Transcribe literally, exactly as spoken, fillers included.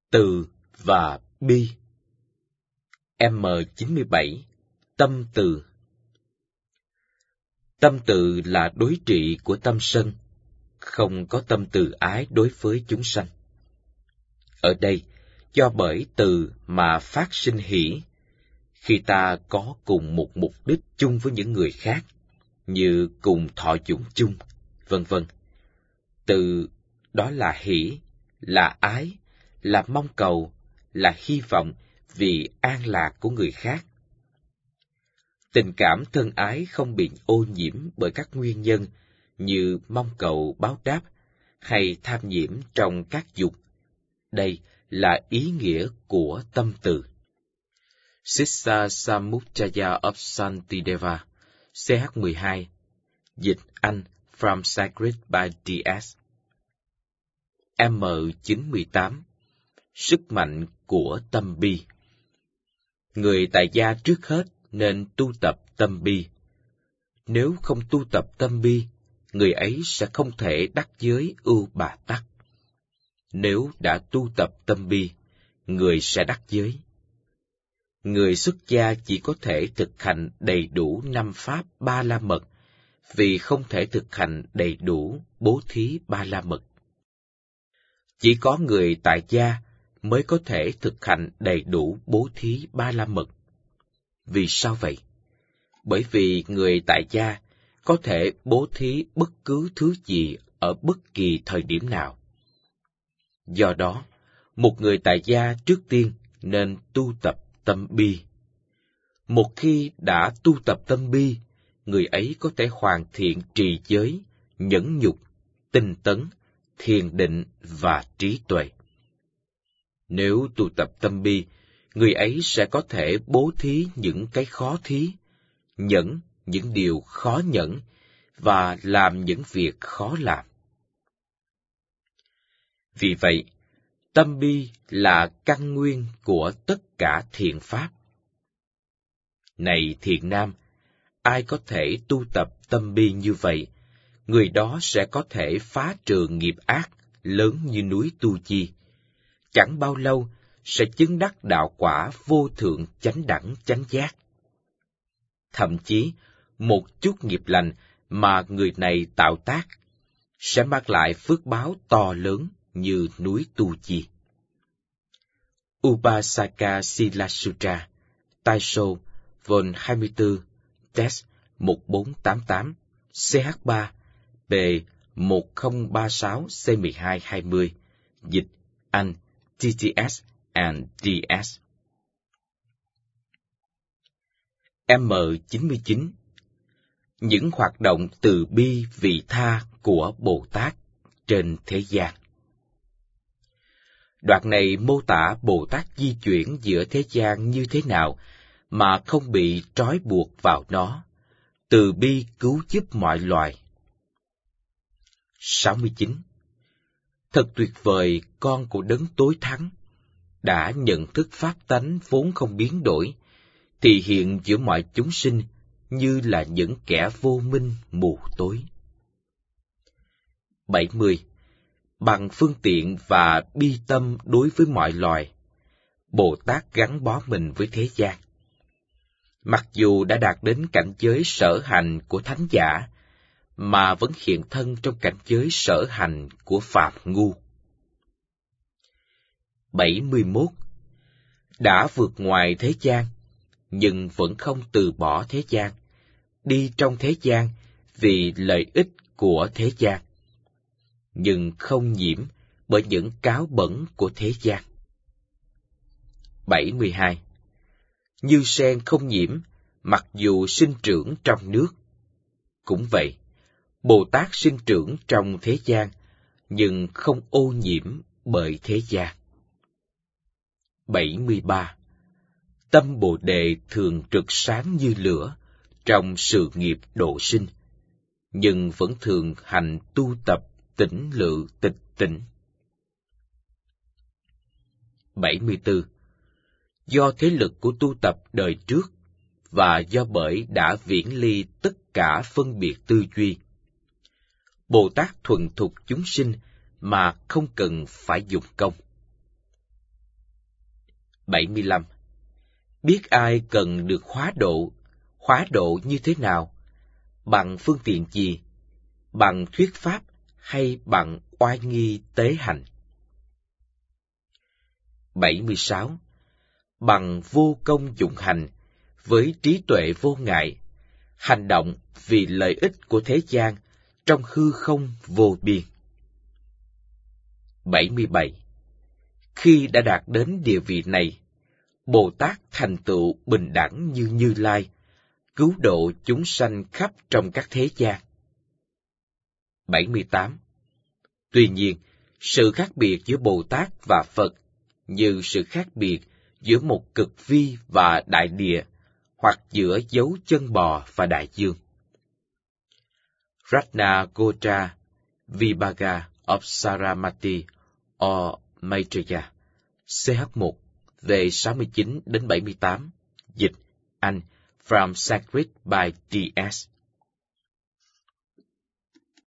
Từ và bi. M chín mươi bảy. Tâm từ. Tâm từ là đối trị của tâm sân, không có tâm từ ái đối với chúng sanh. Ở đây, do bởi từ mà phát sinh hỷ, khi ta có cùng một mục đích chung với những người khác, như cùng thọ dụng chung, vân vân. Từ đó là hỷ, là ái, là mong cầu, là hy vọng vì an lạc của người khác. Tình cảm thân ái không bị ô nhiễm bởi các nguyên nhân như mong cầu báo đáp hay tham nhiễm trong các dục. Đây là ý nghĩa của tâm từ. Sissa Samujjaya of Santideva, C H mười hai, dịch Anh From Sacred by D S. M chín mươi tám. Sức mạnh của tâm bi. Người tại gia trước hết nên tu tập tâm bi. Nếu không tu tập tâm bi, người ấy sẽ không thể đắc giới ưu bà tắc. Nếu đã tu tập tâm bi, người sẽ đắc giới. Người xuất gia chỉ có thể thực hành đầy đủ năm pháp ba la mật, vì không thể thực hành đầy đủ bố thí ba la mật. Chỉ có người tại gia mới có thể thực hành đầy đủ bố thí ba la mật. Vì sao vậy? Bởi vì người tại gia có thể bố thí bất cứ thứ gì ở bất kỳ thời điểm nào. Do đó, một người tại gia trước tiên nên tu tập tâm bi. Một khi đã tu tập tâm bi, người ấy có thể hoàn thiện trì giới, nhẫn nhục, tinh tấn, thiền định và trí tuệ. Nếu tu tập tâm bi, người ấy sẽ có thể bố thí những cái khó thí, nhẫn những điều khó nhẫn, và làm những việc khó làm. Vì vậy, tâm bi là căn nguyên của tất cả thiện pháp. Này thiện nam, ai có thể tu tập tâm bi như vậy, người đó sẽ có thể phá trừ nghiệp ác lớn như núi Tu Chi. Chẳng bao lâu sẽ chứng đắc đạo quả vô thượng chánh đẳng chánh giác. Thậm chí, một chút nghiệp lành mà người này tạo tác sẽ mang lại phước báo to lớn như núi Tu Chi. Upasaka Sila Sutra, Taisho, Vol hai mươi tư, Test một bốn tám tám, C H ba, B một không ba sáu C mười hai hai mươi, dịch Anh, T T S and D S. M chín mươi chín. Những hoạt động từ bi vị tha của Bồ Tát trên thế gian. Đoạn này mô tả Bồ Tát di chuyển giữa thế gian như thế nào mà không bị trói buộc vào nó, từ bi cứu giúp mọi loài. sáu mươi chín. Thật tuyệt vời con của đấng tối thắng, đã nhận thức pháp tánh vốn không biến đổi, thì hiện giữa mọi chúng sinh như là những kẻ vô minh mù tối. bảy mươi. Bằng phương tiện và bi tâm đối với mọi loài, Bồ Tát gắn bó mình với thế gian. Mặc dù đã đạt đến cảnh giới sở hành của thánh giả, mà vẫn hiện thân trong cảnh giới sở hành của phàm ngu. bảy mươi mốt. Đã vượt ngoài thế gian, nhưng vẫn không từ bỏ thế gian, đi trong thế gian vì lợi ích của thế gian, nhưng không nhiễm bởi những cáo bẩn của thế gian. bảy mươi hai. Như sen không nhiễm, mặc dù sinh trưởng trong nước. Cũng vậy, Bồ Tát sinh trưởng trong thế gian, nhưng không ô nhiễm bởi thế gian. bảy mươi ba. Tâm Bồ Đề thường rực sáng như lửa trong sự nghiệp độ sinh, nhưng vẫn thường hành tu tập tỉnh lự tịch tỉnh. bảy mươi tư. Do thế lực của tu tập đời trước, và do bởi đã viễn ly tất cả phân biệt tư duy, Bồ Tát thuần thục chúng sinh mà không cần phải dùng công. bảy mươi lăm. Biết ai cần được hóa độ, hóa độ như thế nào? Bằng phương tiện gì? Bằng thuyết pháp hay bằng oai nghi tế hạnh? bảy mươi sáu. Bằng vô công dụng hành, với trí tuệ vô ngại, hành động vì lợi ích của thế gian trong hư không vô biên. bảy mươi bảy. Khi đã đạt đến địa vị này, Bồ Tát thành tựu bình đẳng như Như Lai, cứu độ chúng sanh khắp trong các thế gian. bảy mươi tám. Tuy nhiên, sự khác biệt giữa Bồ Tát và Phật như sự khác biệt giữa một cực vi và đại địa, hoặc giữa dấu chân bò và đại dương. Ratnakotra Vibhaga of Saramati or Maitreya, C H một, về sáu mươi chín đến bảy mươi tám, dịch, Anh, From Sanskrit by D S